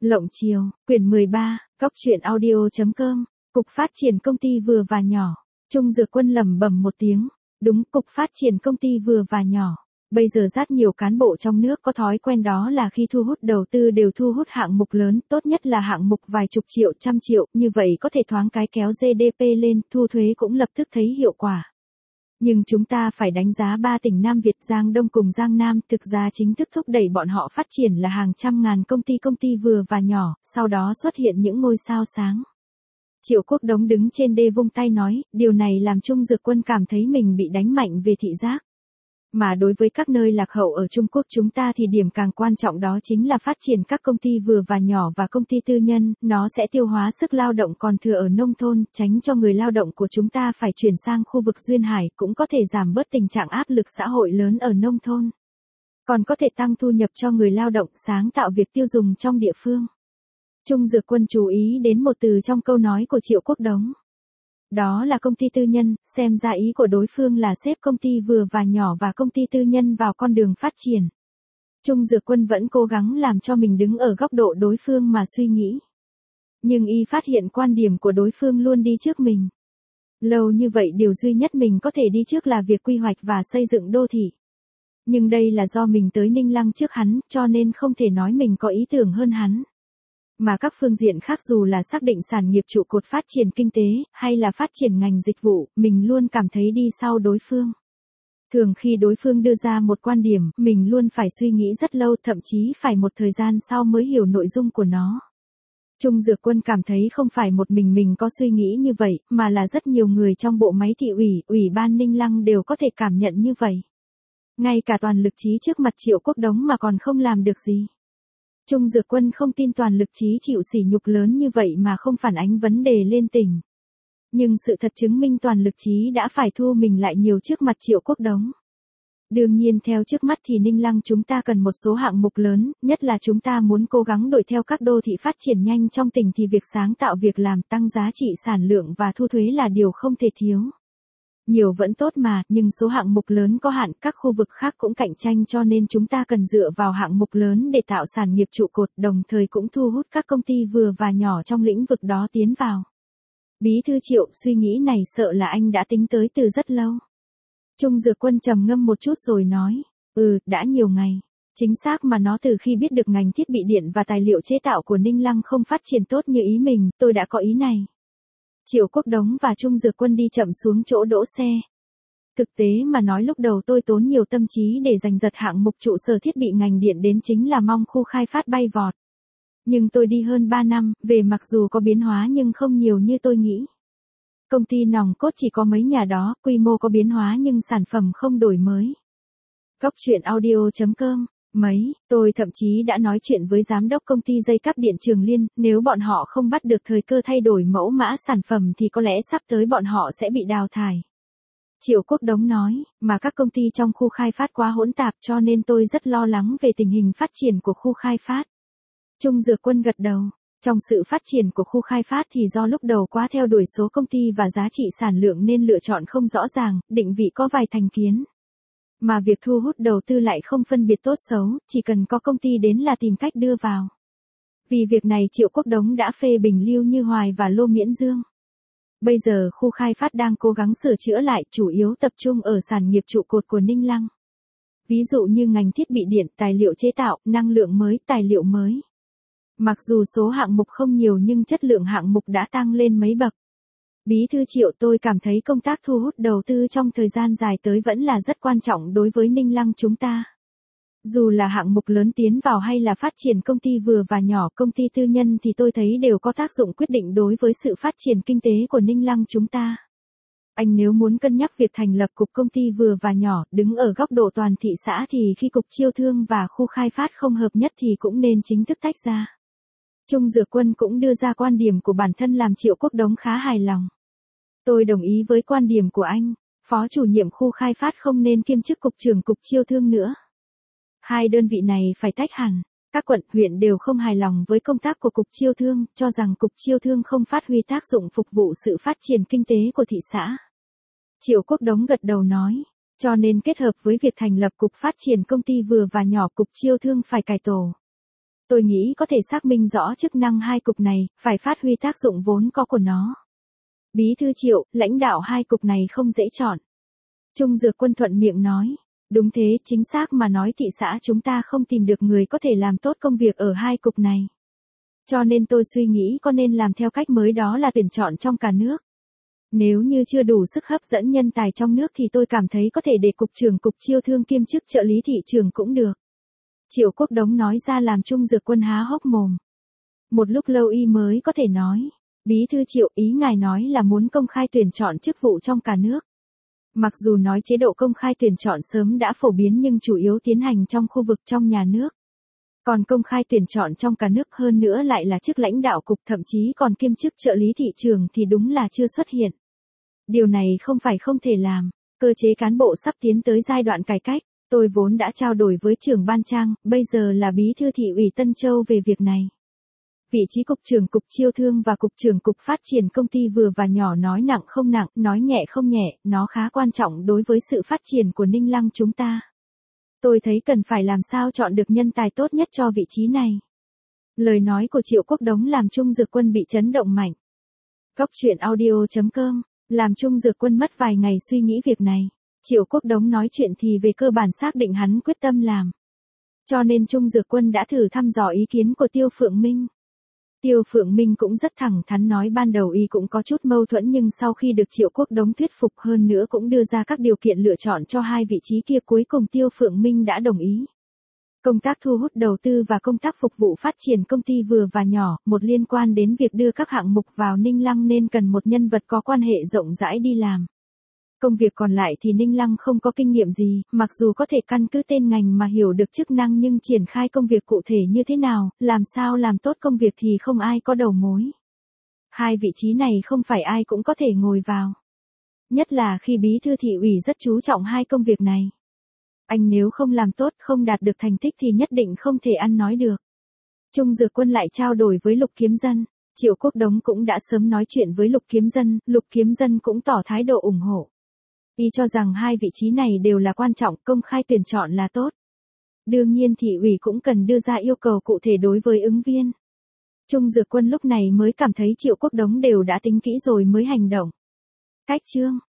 Lộng Chiều, quyển 13, Cóc truyện audio.com, Cục Phát triển Công ty vừa và nhỏ. Trung Dược Quân lẩm bẩm một tiếng, đúng, Cục Phát triển Công ty vừa và nhỏ. Bây giờ rất nhiều cán bộ trong nước có thói quen đó là khi thu hút đầu tư đều thu hút hạng mục lớn, tốt nhất là hạng mục vài chục triệu, trăm triệu, như vậy có thể thoáng cái kéo GDP lên, thu thuế cũng lập tức thấy hiệu quả. Nhưng chúng ta phải đánh giá 3 tỉnh Nam Việt Giang Đông cùng Giang Nam, thực ra chính thức thúc đẩy bọn họ phát triển là hàng trăm ngàn công ty vừa và nhỏ, sau đó xuất hiện những ngôi sao sáng. Triệu Quốc Đống đứng trên đê vung tay nói, điều này làm Trung Dược Quân cảm thấy mình bị đánh mạnh về thị giác. Mà đối với các nơi lạc hậu ở Trung Quốc chúng ta thì điểm càng quan trọng đó chính là phát triển các công ty vừa và nhỏ và công ty tư nhân, nó sẽ tiêu hóa sức lao động còn thừa ở nông thôn, tránh cho người lao động của chúng ta phải chuyển sang khu vực duyên hải, cũng có thể giảm bớt tình trạng áp lực xã hội lớn ở nông thôn. Còn có thể tăng thu nhập cho người lao động, sáng tạo việc tiêu dùng trong địa phương. Trung Dược Quân chú ý đến một từ trong câu nói của Triệu Quốc Đống. Đó là công ty tư nhân, xem ra ý của đối phương là xếp công ty vừa và nhỏ và công ty tư nhân vào con đường phát triển. Trung Dược Quân vẫn cố gắng làm cho mình đứng ở góc độ đối phương mà suy nghĩ. Nhưng y phát hiện quan điểm của đối phương luôn đi trước mình. Lâu như vậy điều duy nhất mình có thể đi trước là việc quy hoạch và xây dựng đô thị. Nhưng đây là do mình tới Ninh Lăng trước hắn, cho nên không thể nói mình có ý tưởng hơn hắn. Mà các phương diện khác dù là xác định sản nghiệp trụ cột phát triển kinh tế, hay là phát triển ngành dịch vụ, mình luôn cảm thấy đi sau đối phương. Thường khi đối phương đưa ra một quan điểm, mình luôn phải suy nghĩ rất lâu, thậm chí phải một thời gian sau mới hiểu nội dung của nó. Trung Dược Quân cảm thấy không phải một mình có suy nghĩ như vậy, mà là rất nhiều người trong bộ máy thị ủy, ủy ban Ninh Lăng đều có thể cảm nhận như vậy. Ngay cả toàn lực trí trước mặt Triệu Quốc Đống mà còn không làm được gì. Trung Dược Quân không tin toàn lực trí chịu sỉ nhục lớn như vậy mà không phản ánh vấn đề lên tỉnh. Nhưng sự thật chứng minh toàn lực trí đã phải thu mình lại nhiều trước mặt Triệu Quốc Đống. Đương nhiên theo trước mắt thì Ninh Lăng chúng ta cần một số hạng mục lớn, nhất là chúng ta muốn cố gắng đuổi theo các đô thị phát triển nhanh trong tỉnh thì việc sáng tạo việc làm, tăng giá trị sản lượng và thu thuế là điều không thể thiếu. Nhiều vẫn tốt mà, nhưng số hạng mục lớn có hạn, các khu vực khác cũng cạnh tranh cho nên chúng ta cần dựa vào hạng mục lớn để tạo sản nghiệp trụ cột, đồng thời cũng thu hút các công ty vừa và nhỏ trong lĩnh vực đó tiến vào. Bí thư Triệu, suy nghĩ này sợ là anh đã tính tới từ rất lâu. Trung Dược Quân trầm ngâm một chút rồi nói, đã nhiều ngày. Chính xác mà nó từ khi biết được ngành thiết bị điện và tài liệu chế tạo của Ninh Lăng không phát triển tốt như ý mình, tôi đã có ý này. Triệu Quốc Đống và Trung Dược Quân đi chậm xuống chỗ đỗ xe. Thực tế mà nói lúc đầu tôi tốn nhiều tâm trí để giành giật hạng mục trụ sở thiết bị ngành điện đến chính là mong khu khai phát bay vọt. Nhưng tôi đi hơn 3 năm, về mặc dù có biến hóa nhưng không nhiều như tôi nghĩ. Công ty nòng cốt chỉ có mấy nhà đó, quy mô có biến hóa nhưng sản phẩm không đổi mới. Cóc truyện audio.com. Tôi thậm chí đã nói chuyện với giám đốc công ty dây cáp điện Trường Liên, nếu bọn họ không bắt được thời cơ thay đổi mẫu mã sản phẩm thì có lẽ sắp tới bọn họ sẽ bị đào thải. Triệu Quốc Đống nói, mà các công ty trong khu khai phát quá hỗn tạp cho nên tôi rất lo lắng về tình hình phát triển của khu khai phát. Trung Dược Quân gật đầu, trong sự phát triển của khu khai phát thì do lúc đầu quá theo đuổi số công ty và giá trị sản lượng nên lựa chọn không rõ ràng, định vị có vài thành kiến. Mà việc thu hút đầu tư lại không phân biệt tốt xấu, chỉ cần có công ty đến là tìm cách đưa vào. Vì việc này Triệu Quốc Đống đã phê bình Lưu Như Hoài và Lô Miễn Dương. Bây giờ khu khai phát đang cố gắng sửa chữa lại, chủ yếu tập trung ở sản nghiệp trụ cột của Ninh Lăng. Ví dụ như ngành thiết bị điện, tài liệu chế tạo, năng lượng mới, tài liệu mới. Mặc dù số hạng mục không nhiều nhưng chất lượng hạng mục đã tăng lên mấy bậc. Bí thư Triệu, tôi cảm thấy công tác thu hút đầu tư trong thời gian dài tới vẫn là rất quan trọng đối với Ninh Lăng chúng ta. Dù là hạng mục lớn tiến vào hay là phát triển công ty vừa và nhỏ, công ty tư nhân thì tôi thấy đều có tác dụng quyết định đối với sự phát triển kinh tế của Ninh Lăng chúng ta. Anh nếu muốn cân nhắc việc thành lập cục công ty vừa và nhỏ, đứng ở góc độ toàn thị xã thì khi cục chiêu thương và khu khai phát không hợp nhất thì cũng nên chính thức tách ra. Trung Dược Quân cũng đưa ra quan điểm của bản thân làm Triệu Quốc Đống khá hài lòng. Tôi đồng ý với quan điểm của anh, phó chủ nhiệm khu khai phát không nên kiêm chức cục trưởng cục chiêu thương nữa. Hai đơn vị này phải tách hẳn, các quận, huyện đều không hài lòng với công tác của cục chiêu thương, cho rằng cục chiêu thương không phát huy tác dụng phục vụ sự phát triển kinh tế của thị xã. Triệu Quốc Đống gật đầu nói, cho nên kết hợp với việc thành lập cục phát triển công ty vừa và nhỏ, cục chiêu thương phải cải tổ. Tôi nghĩ có thể xác minh rõ chức năng hai cục này, phải phát huy tác dụng vốn có của nó. Bí thư Triệu, lãnh đạo hai cục này không dễ chọn. Trung Dược Quân thuận miệng nói. Đúng thế, chính xác mà nói thị xã chúng ta không tìm được người có thể làm tốt công việc ở hai cục này. Cho nên tôi suy nghĩ có nên làm theo cách mới, đó là tuyển chọn trong cả nước. Nếu như chưa đủ sức hấp dẫn nhân tài trong nước thì tôi cảm thấy có thể để cục trưởng cục chiêu thương kiêm chức trợ lý thị trường cũng được. Triệu Quốc Đống nói ra làm Trung Dược Quân há hốc mồm. Một lúc lâu y mới có thể nói. Bí thư Triệu, ý ngài nói là muốn công khai tuyển chọn chức vụ trong cả nước. Mặc dù nói chế độ công khai tuyển chọn sớm đã phổ biến nhưng chủ yếu tiến hành trong khu vực trong nhà nước. Còn công khai tuyển chọn trong cả nước hơn nữa lại là chức lãnh đạo cục, thậm chí còn kiêm chức trợ lý thị trường thì đúng là chưa xuất hiện. Điều này không phải không thể làm, cơ chế cán bộ sắp tiến tới giai đoạn cải cách, tôi vốn đã trao đổi với trưởng ban Trang, bây giờ là bí thư thị ủy Tân Châu về việc này. Vị trí cục trưởng cục chiêu thương và cục trưởng cục phát triển công ty vừa và nhỏ nói nặng không nặng, nói nhẹ không nhẹ, nó khá quan trọng đối với sự phát triển của Ninh Lăng chúng ta. Tôi thấy cần phải làm sao chọn được nhân tài tốt nhất cho vị trí này. Lời nói của Triệu Quốc Đống làm Trung Dược Quân bị chấn động mạnh. Góc truyện audio.com, làm Trung Dược Quân mất vài ngày suy nghĩ việc này. Triệu Quốc Đống nói chuyện thì về cơ bản xác định hắn quyết tâm làm. Cho nên Trung Dược Quân đã thử thăm dò ý kiến của Tiêu Phượng Minh. Tiêu Phượng Minh cũng rất thẳng thắn nói ban đầu y cũng có chút mâu thuẫn nhưng sau khi được Triệu Quốc Đống thuyết phục hơn nữa cũng đưa ra các điều kiện lựa chọn cho hai vị trí kia, cuối cùng Tiêu Phượng Minh đã đồng ý. Công tác thu hút đầu tư và công tác phục vụ phát triển công ty vừa và nhỏ, một liên quan đến việc đưa các hạng mục vào Ninh Lăng nên cần một nhân vật có quan hệ rộng rãi đi làm. Công việc còn lại thì Ninh Lăng không có kinh nghiệm gì, mặc dù có thể căn cứ tên ngành mà hiểu được chức năng nhưng triển khai công việc cụ thể như thế nào, làm sao làm tốt công việc thì không ai có đầu mối. Hai vị trí này không phải ai cũng có thể ngồi vào. Nhất là khi bí thư thị ủy rất chú trọng hai công việc này. Anh nếu không làm tốt, không đạt được thành tích thì nhất định không thể ăn nói được. Trung Dược Quân lại trao đổi với Lục Kiếm Dân. Triệu Quốc Đống cũng đã sớm nói chuyện với Lục Kiếm Dân cũng tỏ thái độ ủng hộ. Y cho rằng hai vị trí này đều là quan trọng, công khai tuyển chọn là tốt. Đương nhiên thị ủy cũng cần đưa ra yêu cầu cụ thể đối với ứng viên. Trung Dược Quân lúc này mới cảm thấy Triệu Quốc Đống đều đã tính kỹ rồi mới hành động. Cách chương